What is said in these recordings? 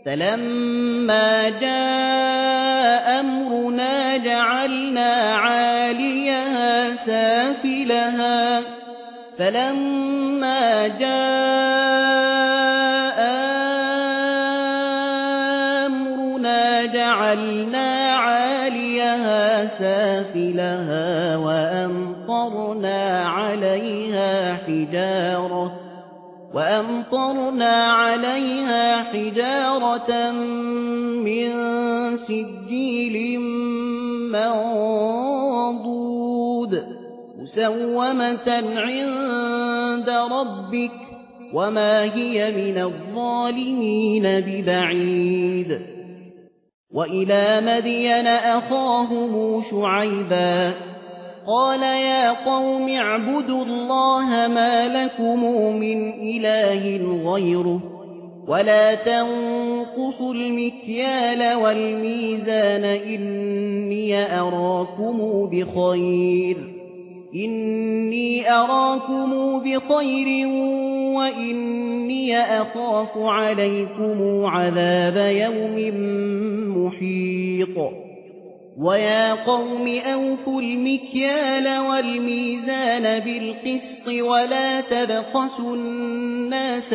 فلما جاء أمرنا جعلنا عاليها سافلها وأمطرنا عليها حجارة من سجيل منضود مسومة عند ربك وما هي من الظالمين ببعيد. وإلى مدين أخاهم شعيبا قال يا قوم اعبدوا الله ما لكم من إله غيره ولا تنقصوا المكيال والميزان إني أراكم بخير وإني أخاف عليكم عذاب يوم محيط. ويا قوم أوفوا المكيال والميزان بالقسط ولا تبخسوا الناس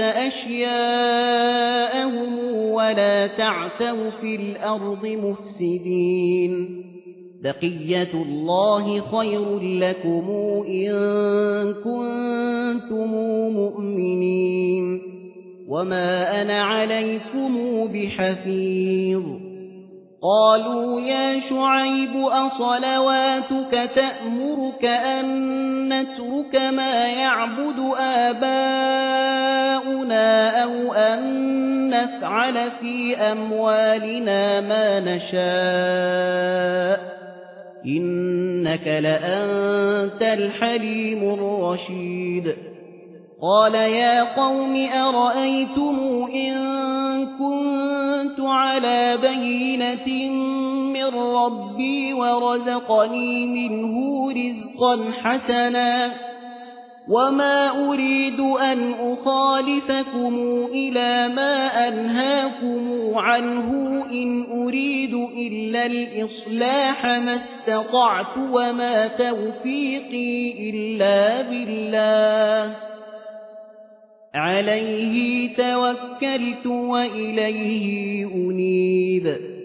أشياءهم ولا تعثوا في الأرض مفسدين. بقية الله خير لكم إن كنتم مؤمنين وما أنا عليكم بحفيظ. قالوا يا شعيب أصلواتك تأمرك أن نترك ما يعبد آباؤنا أو أن نفعل في أموالنا ما نشاء إنك لأنت الحليم الرشيد. قال يا قوم أرأيتم إن كنت على بينة من ربي ورزقني منه رزقا حسنا وما أريد أن أخالفكم إلى ما أنهاكم عنه إن أريد إلا الإصلاح ما استطعت وما توفيقي إلا بالله عليه توكلت وإليه أنيب.